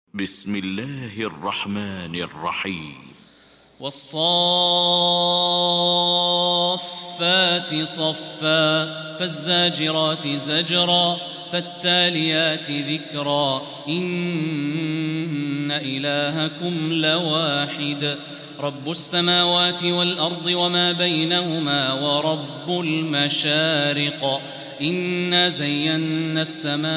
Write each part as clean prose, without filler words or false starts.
بسم الله الرحمن الرحيم. والصافات صفا فالزاجرات زجرا فالتاليات ذكرا إن إلهكم لواحد رب السماوات والأرض وما بينهما ورب المشارق إنا زينا السماء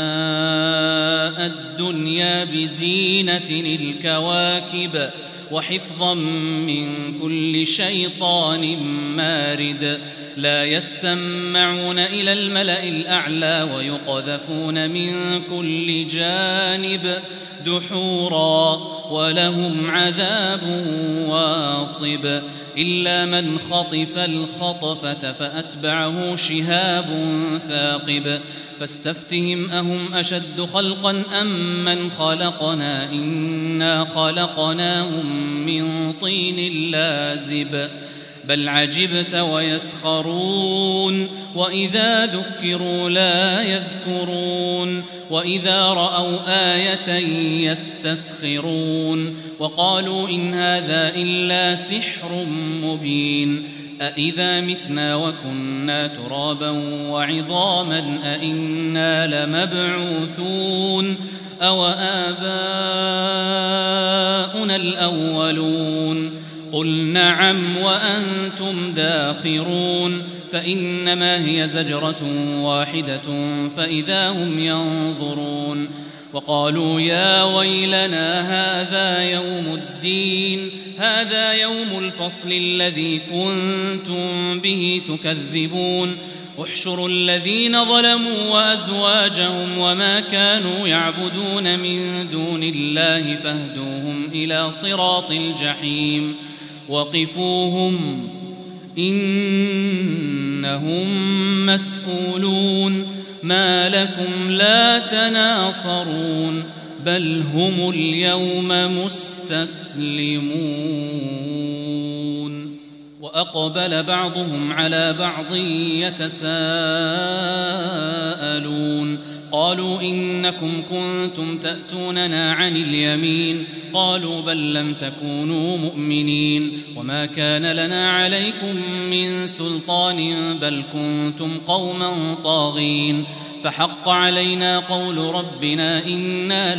الدنيا بزينة الكواكب وحفظا من كل شيطان مارد لا يسمعون إلى الملأ الأعلى ويقذفون من كل جانب دحورا ولهم عذاب واصب إلا من خطف الخطفة فأتبعه شهاب ثاقب فاستفتهم أهم أشد خلقا أم من خلقنا إنا خلقناهم من طين لازب بل عجبت ويسخرون وإذا ذكروا لا يذكرون وإذا رأوا آية يستسخرون وقالوا إن هذا إلا سحر مبين أإذا متنا وكنا ترابا وعظاما أإنا لمبعوثون أو آباؤنا الأولون قل نعم وأنتم داخرون فإنما هي زجرة واحدة فإذا هم ينظرون وقالوا يا ويلنا هذا يوم الدين هذا يوم الفصل الذي كنتم به تكذبون احشروا الذين ظلموا وأزواجهم وما كانوا يعبدون من دون الله فاهدوهم إلى صراط الجحيم وقفوهم إنهم مسؤولون ما لكم لا تناصرون بل هم اليوم مستسلمون وأقبل بعضهم على بعض يتساءلون قالوا إنكم كنتم تأتوننا عن اليمين قالوا بل لم تكونوا مؤمنين وما كان لنا عليكم من سلطان بل كنتم قوما طاغين فحق علينا قول ربنا إنا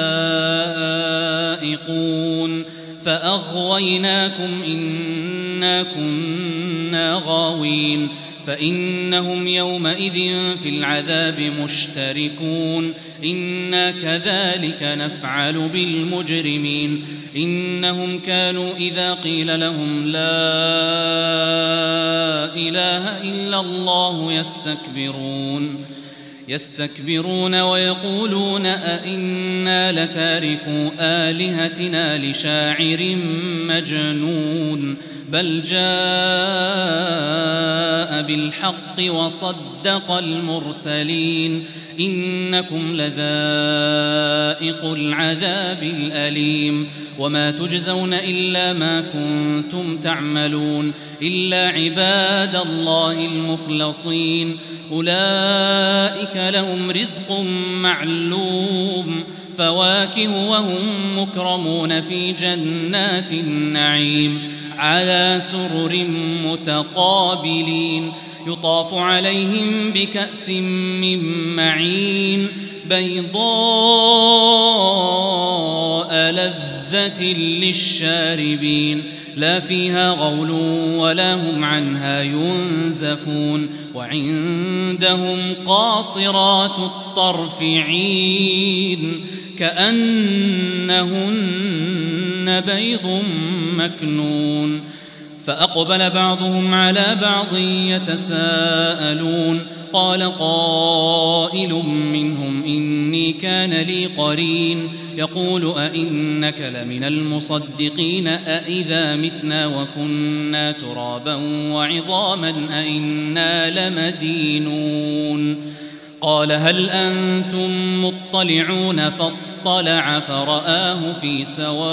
لذائقون فأغويناكم إنا كنا غاوين فإنهم يومئذ في العذاب مشتركون إنا كذلك نفعل بالمجرمين إنهم كانوا إذا قيل لهم لا إله إلا الله يستكبرون ويقولون أئنا لتاركو آلهتنا لشاعر مجنون بل جاء بالحق وصدق المرسلين إنكم لذائق العذاب الأليم وما تجزون إلا ما كنتم تعملون إلا عباد الله المخلصين أولئك لهم رزق معلوم فواكه وهم مكرمون في جنات النعيم على سرر متقابلين يطاف عليهم بكأس من معين بيضاء لذة للشاربين لا فيها غول ولا هم عنها ينزفون وعندهم قاصرات الطرف عين كأنهن بيض مكنون فأقبل بعضهم على بعض يتساءلون قال قائل منهم إني كان لي قرين يقول أئنك لمن المصدقين أئذا متنا وكنا ترابا وعظاما أئنا لمدينون قال هل أنتم مطلعون فاطلع فرآه في سواء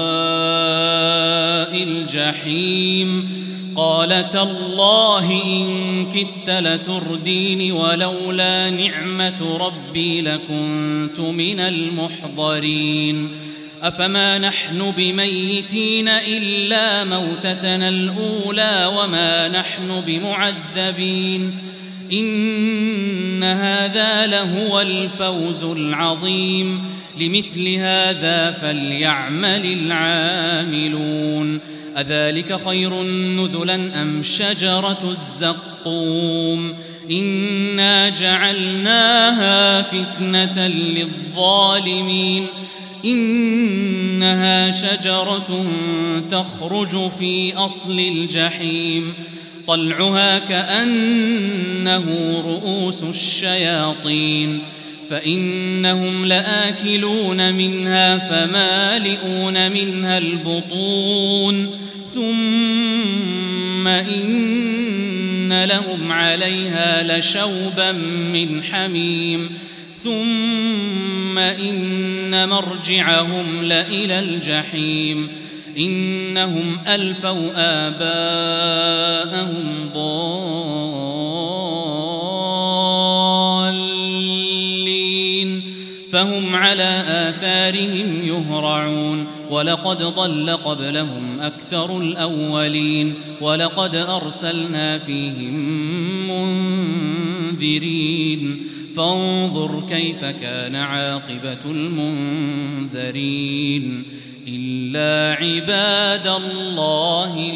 الجحيم قال تالله إن كدت لتردين ولولا نعمة ربي لكنت من المحضرين أفما نحن بميتين إلا موتتنا الأولى وما نحن بمعذبين إن هذا لهو الفوز العظيم لمثل هذا فليعمل العاملون أذلك خير نزلا أم شجرة الزقوم إنا جعلناها فتنة للظالمين إنها شجرة تخرج في أصل الجحيم طلعها كأنه رؤوس الشياطين فإنهم لآكلون منها فمالئون منها البطون ثم إن لهم عليها لشوبا من حميم ثم إن مرجعهم لإلى الجحيم إنهم ألفوا آباءهم ضالين فهم على آثارهم يهرعون ولقد ضل قبلهم أكثر الأولين ولقد أرسلنا فيهم منذرين فانظر كيف كان عاقبة المنذرين إلا عباد الله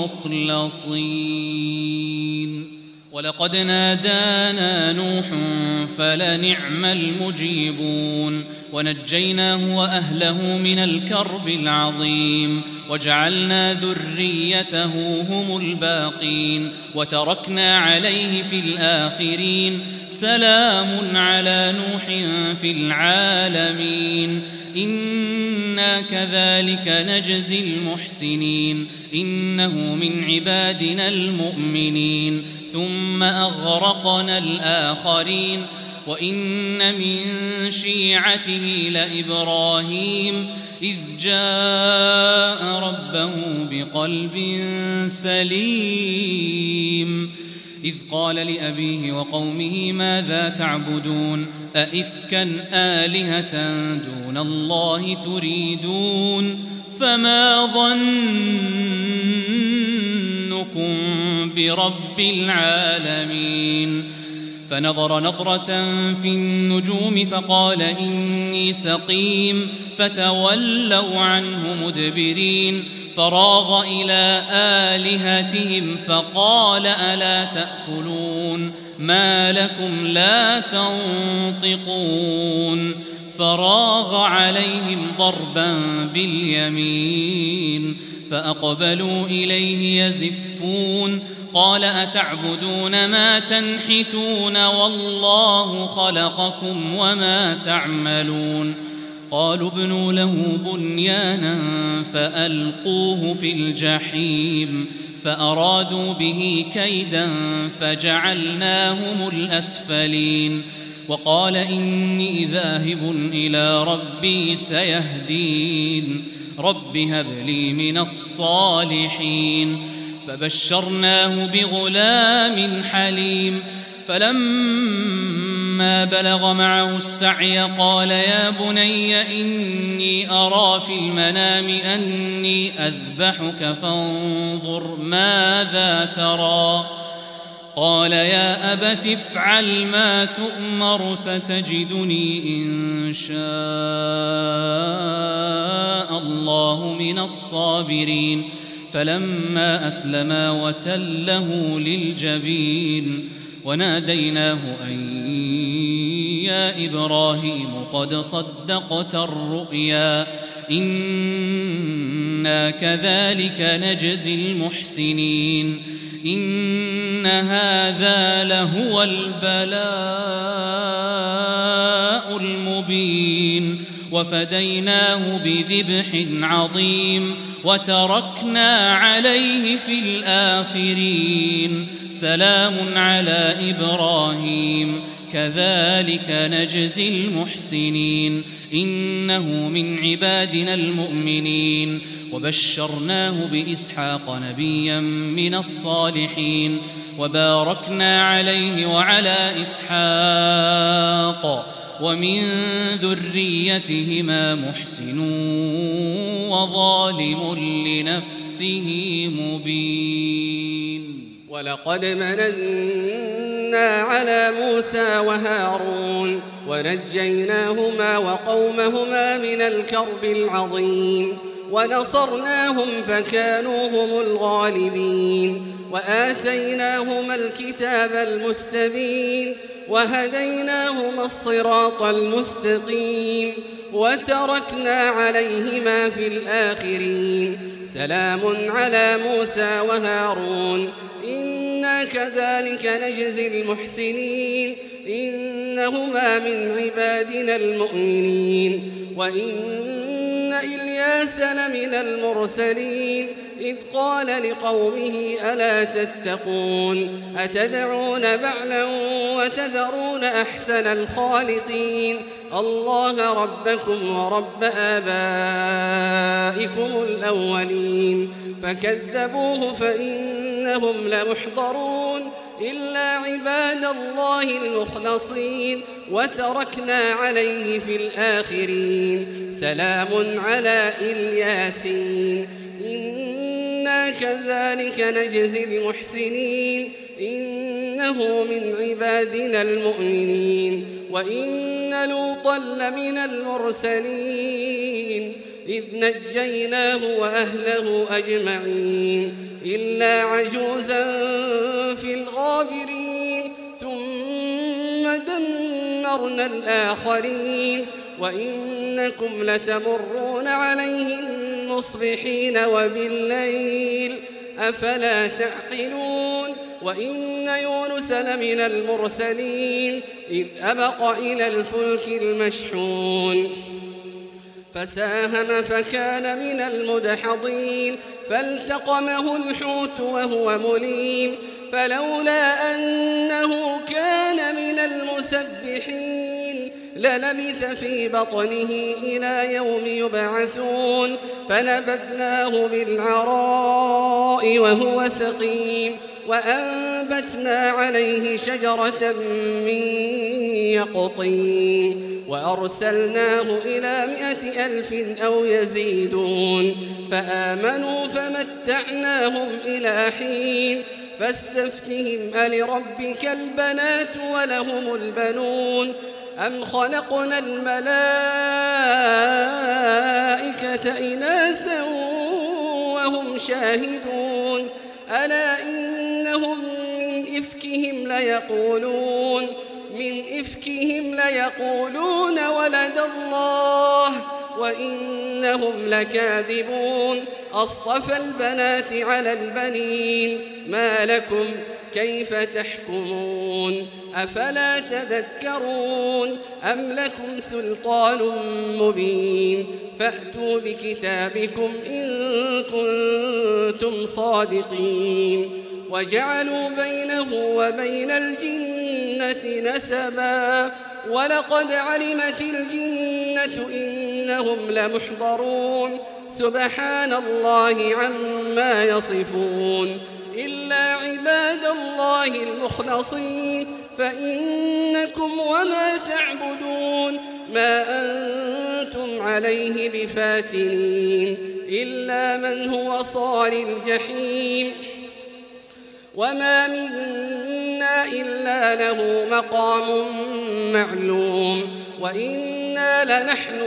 المخلصين ولقد نادانا نوح فلنعم المجيبون ونجيناه وأهله من الكرب العظيم وجعلنا ذريته هم الباقين وتركنا عليه في الآخرين سلام على نوح في العالمين إنا كذلك نجزي المحسنين إنه من عبادنا المؤمنين ثم أغرقنا الآخرين وإن من شيعته لإبراهيم إذ جاء ربه بقلب سليم إذ قال لأبيه وقومه ماذا تعبدون أئفكا آلهة دون الله تريدون فما ظنكم برب العالمين فنظر نظرة في النجوم فقال إني سقيم فتولوا عنه مدبرين فراغ إلى آلهتهم فقال ألا تأكلون ما لكم لا تنطقون فراغ عليهم ضربا باليمين فأقبلوا إليه يزفون قال أتعبدون ما تنحتون والله خلقكم وما تعملون قالوا ابنوا له بنيانا فألقوه في الجحيم فأرادوا به كيدا فجعلناهم الأسفلين وقال إني ذاهب إلى ربي سيهدين رب هب لي من الصالحين فبشرناه بغلام حليم فلما بلغ معه السعي قال يا بني إني أرى في المنام أني أذبحك فانظر ماذا ترى قال يا أبت افعل ما تؤمر ستجدني إن شاء الله من الصابرين فلما أسلما وتله للجبين وناديناه أن يا إبراهيم قد صدقت الرؤيا إنا كذلك نجزي المحسنين إن هذا لهو البلاء المبين وفديناه بذبح عظيم وتركنا عليه في الآخرين سلام على إبراهيم كذلك نجزي المحسنين إنه من عبادنا المؤمنين وبشرناه بإسحاق نبيا من الصالحين وباركنا عليه وعلى إسحاق ومن ذريتهما محسن وظالم لنفسه مبين. ولقد مننا على موسى وهارون ونجيناهما وقومهما من الكرب العظيم ونصرناهم فكانوا هم الغالبين وآتيناهما الكتاب المستبين وهديناهما الصراط المستقيم وتركنا عليهما في الآخرين. سلام على موسى وهارون إنا كذلك نجزي المحسنين إنهما من عبادنا المؤمنين. وإن إلياس لمن المرسلين إذ قال لقومه ألا تتقون أتدعون بعلا وتذرون أحسن الخالقين الله ربكم ورب آبائكم الأولين. فكذبوه فإنهم لمحضرون إلا عباد الله المخلصين وتركنا عليه في الآخرين. سلام على الياسين إنا كذلك نجزي المحسنين إنه من عبادنا المؤمنين. وإن لوطا لمن المرسلين إذ نجيناه وأهله أجمعين إلا عجوزا في الغابرين ثم دمرنا الآخرين. وإنكم لتمرون عليهم مصبحين وبالليل أفلا تعقلون. وإن يونس لمن المرسلين إذ أبق إلى الفلك المشحون فساهم فكان من المدحضين فالتقمه الحوت وهو مليم فلولا أنه كان من المسبحين للبث في بطنه إلى يوم يبعثون. فنبذناه بالعراء وهو سقيم وأنبتنا عليه شجرة من يقطين وأرسلناه إلى 100,000 أو يزيدون فآمنوا فمتعناهم إلى حين. فاستفتهم ألربك البنات ولهم البنون أم خلقنا الملائكة إناثا وهم شاهدون ألا إنهم من إفكهم ليقولون ولد الله وإنهم لكاذبون. أصطفى البنات على البنين ما لكم كيف تحكمون أفلا تذكرون أم لكم سلطان مبين فأتوا بكتابكم إن كنتم صادقين. وجعلوا بينه وبين الجنة نسبا ولقد علمت الجنة إنهم لمحضرون سبحان الله عما يصفون إلا عباد الله المخلصين فإنكم وما تعبدون ما أنتم عليه بفاتنين إلا من هو صال الجحيم وما منا إلا له مقام معلوم وإنا لنحن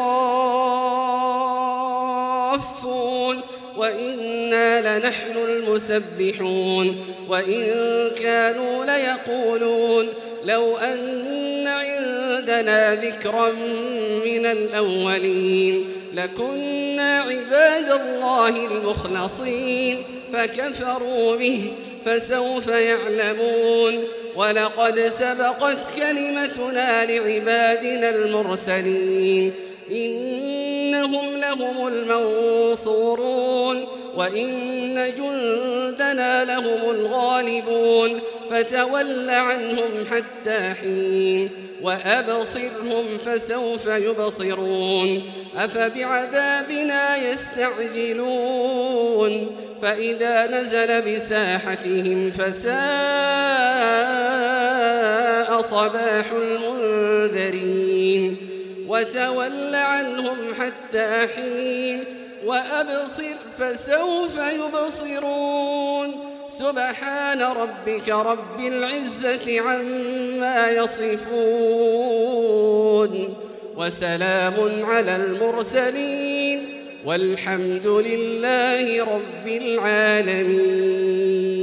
الصافون وإنا لنحن المسبحون. وإن كانوا ليقولون لو أن عندنا ذكرا من الأولين لكنا عباد الله المخلصين فكفروا به فسوف يعلمون. ولقد سبقت كلمتنا لعبادنا المرسلين إنهم لهم المنصورون وإن جندنا لهم الغالبون فتول عنهم حتى حين وأبصرهم فسوف يبصرون. أفبعذابنا يستعجلون فإذا نزل بساحتهم فساء صباح المنذرين. وتول عنهم حتى حين وأبصر فسوف يبصرون سبحان ربك رب العزة عما يصفون وسلام على المرسلين والحمد لله رب العالمين.